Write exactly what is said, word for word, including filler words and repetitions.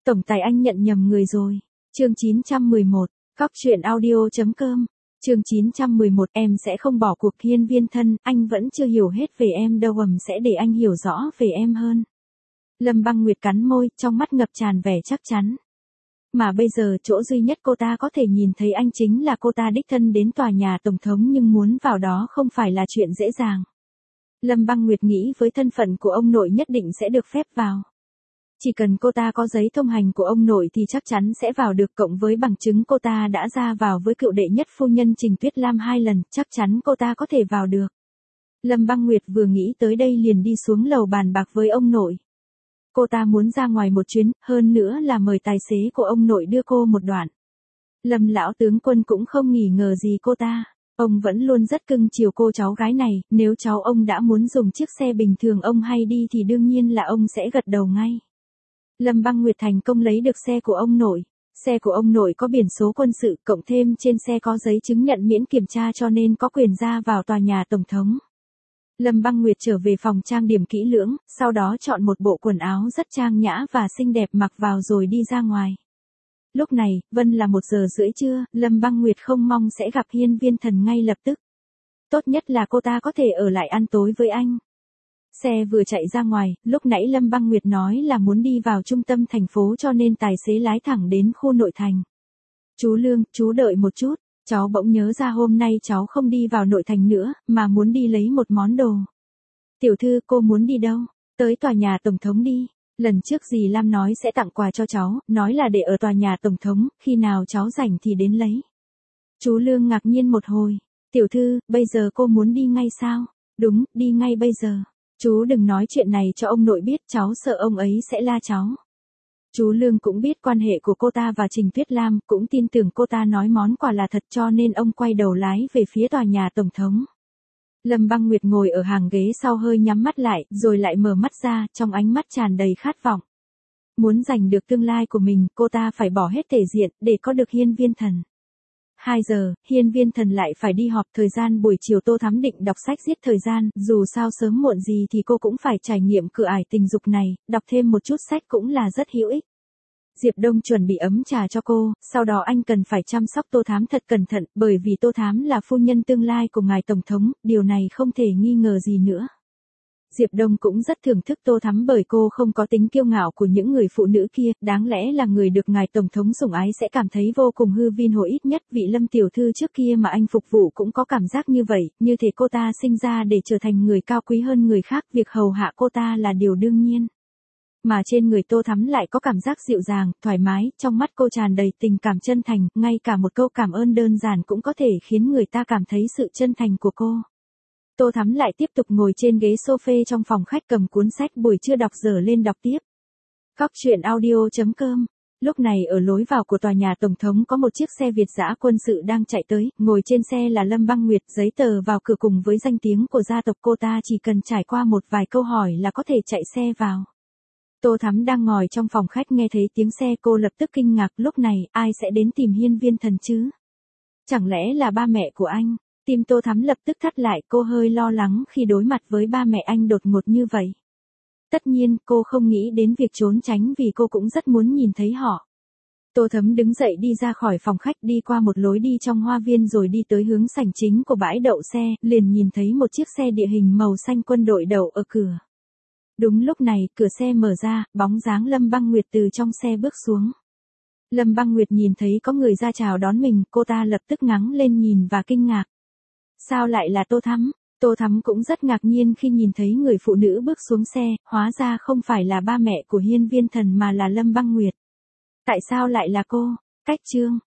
Tổng tài anh nhận nhầm người rồi. Chương chín trăm mười một, Cóc truyện audio chấm com. Chương chín trăm mười một, em sẽ không bỏ cuộc. Hiên Viên Thân, anh vẫn chưa hiểu hết về em đâu, ầm sẽ để anh hiểu rõ về em hơn. Lâm Băng Nguyệt cắn môi, trong mắt ngập tràn vẻ chắc chắn. Mà bây giờ chỗ duy nhất cô ta có thể nhìn thấy anh chính là cô ta đích thân đến tòa nhà tổng thống, nhưng muốn vào đó không phải là chuyện dễ dàng. Lâm Băng Nguyệt nghĩ với thân phận của ông nội nhất định sẽ được phép vào. Chỉ cần cô ta có giấy thông hành của ông nội thì chắc chắn sẽ vào được, cộng với bằng chứng cô ta đã ra vào với cựu đệ nhất phu nhân Trình Tuyết Lam hai lần, chắc chắn cô ta có thể vào được. Lâm Băng Nguyệt vừa nghĩ tới đây liền đi xuống lầu bàn bạc với ông nội. Cô ta muốn ra ngoài một chuyến, hơn nữa là mời tài xế của ông nội đưa cô một đoạn. Lâm lão tướng quân cũng không nghi ngờ gì cô ta. Ông vẫn luôn rất cưng chiều cô cháu gái này, nếu cháu ông đã muốn dùng chiếc xe bình thường ông hay đi thì đương nhiên là ông sẽ gật đầu ngay. Lâm Băng Nguyệt thành công lấy được xe của ông nội. Xe của ông nội có biển số quân sự, cộng thêm trên xe có giấy chứng nhận miễn kiểm tra, cho nên có quyền ra vào tòa nhà tổng thống. Lâm Băng Nguyệt trở về phòng trang điểm kỹ lưỡng, sau đó chọn một bộ quần áo rất trang nhã và xinh đẹp mặc vào rồi đi ra ngoài. Lúc này, Vân là một giờ rưỡi trưa, Lâm Băng Nguyệt không mong sẽ gặp Hiên Viên Thần ngay lập tức. Tốt nhất là cô ta có thể ở lại ăn tối với anh. Xe vừa chạy ra ngoài, lúc nãy Lâm Băng Nguyệt nói là muốn đi vào trung tâm thành phố, cho nên tài xế lái thẳng đến khu nội thành. Chú Lương, chú đợi một chút, cháu bỗng nhớ ra hôm nay cháu không đi vào nội thành nữa, mà muốn đi lấy một món đồ. Tiểu thư, cô muốn đi đâu? Tới tòa nhà tổng thống đi. Lần trước dì Lam nói sẽ tặng quà cho cháu, nói là để ở tòa nhà tổng thống, khi nào cháu rảnh thì đến lấy. Chú Lương ngạc nhiên một hồi. Tiểu thư, bây giờ cô muốn đi ngay sao? Đúng, đi ngay bây giờ. Chú đừng nói chuyện này cho ông nội biết, cháu sợ ông ấy sẽ la cháu. Chú Lương cũng biết quan hệ của cô ta và Trình Tuyết Lam, cũng tin tưởng cô ta nói món quà là thật, cho nên ông quay đầu lái về phía tòa nhà tổng thống. Lâm Băng Nguyệt ngồi ở hàng ghế sau hơi nhắm mắt lại, rồi lại mở mắt ra, trong ánh mắt tràn đầy khát vọng. Muốn giành được tương lai của mình, cô ta phải bỏ hết thể diện, để có được Hiên Viên Thần. hai giờ, Hiên Viên Thần lại phải đi họp. Thời gian buổi chiều Tô Thắm định đọc sách giết thời gian, dù sao sớm muộn gì thì cô cũng phải trải nghiệm cửa ải tình dục này, đọc thêm một chút sách cũng là rất hữu ích. Diệp Đông chuẩn bị ấm trà cho cô, sau đó anh cần phải chăm sóc Tô Thắm thật cẩn thận, bởi vì Tô Thắm là phu nhân tương lai của ngài tổng thống, điều này không thể nghi ngờ gì nữa. Diệp Đông cũng rất thưởng thức Tô Thắm bởi cô không có tính kiêu ngạo của những người phụ nữ kia, đáng lẽ là người được ngài tổng thống sủng ái sẽ cảm thấy vô cùng hư vinh hổ, ít nhất vị Lâm tiểu thư trước kia mà anh phục vụ cũng có cảm giác như vậy, như thể cô ta sinh ra để trở thành người cao quý hơn người khác, việc hầu hạ cô ta là điều đương nhiên. Mà trên người Tô Thắm lại có cảm giác dịu dàng, thoải mái, trong mắt cô tràn đầy tình cảm chân thành, ngay cả một câu cảm ơn đơn giản cũng có thể khiến người ta cảm thấy sự chân thành của cô. Tô Thắm lại tiếp tục ngồi trên ghế sofa trong phòng khách, cầm cuốn sách buổi trưa đọc dở lên đọc tiếp. Cóc truyện audio chấm com. Lúc này ở lối vào của tòa nhà tổng thống có một chiếc xe Việt dã quân sự đang chạy tới, ngồi trên xe là Lâm Băng Nguyệt, giấy tờ vào cửa cùng với danh tiếng của gia tộc cô ta chỉ cần trải qua một vài câu hỏi là có thể chạy xe vào. Tô Thắm đang ngồi trong phòng khách nghe thấy tiếng xe, cô lập tức kinh ngạc, lúc này ai sẽ đến tìm Hiên Viên Thần chứ? Chẳng lẽ là ba mẹ của anh? Tim Tô Thắm lập tức thắt lại, cô hơi lo lắng khi đối mặt với ba mẹ anh đột ngột như vậy. Tất nhiên, cô không nghĩ đến việc trốn tránh vì cô cũng rất muốn nhìn thấy họ. Tô Thắm đứng dậy đi ra khỏi phòng khách, đi qua một lối đi trong hoa viên rồi đi tới hướng sảnh chính của bãi đậu xe, liền nhìn thấy một chiếc xe địa hình màu xanh quân đội đậu ở cửa. Đúng lúc này, cửa xe mở ra, bóng dáng Lâm Băng Nguyệt từ trong xe bước xuống. Lâm Băng Nguyệt nhìn thấy có người ra chào đón mình, cô ta lập tức ngẩng lên nhìn và kinh ngạc. Sao lại là Tô Thắm? Tô Thắm cũng rất ngạc nhiên khi nhìn thấy người phụ nữ bước xuống xe, hóa ra không phải là ba mẹ của Hiên Viên Thần mà là Lâm Băng Nguyệt. Tại sao lại là cô? Cách chương.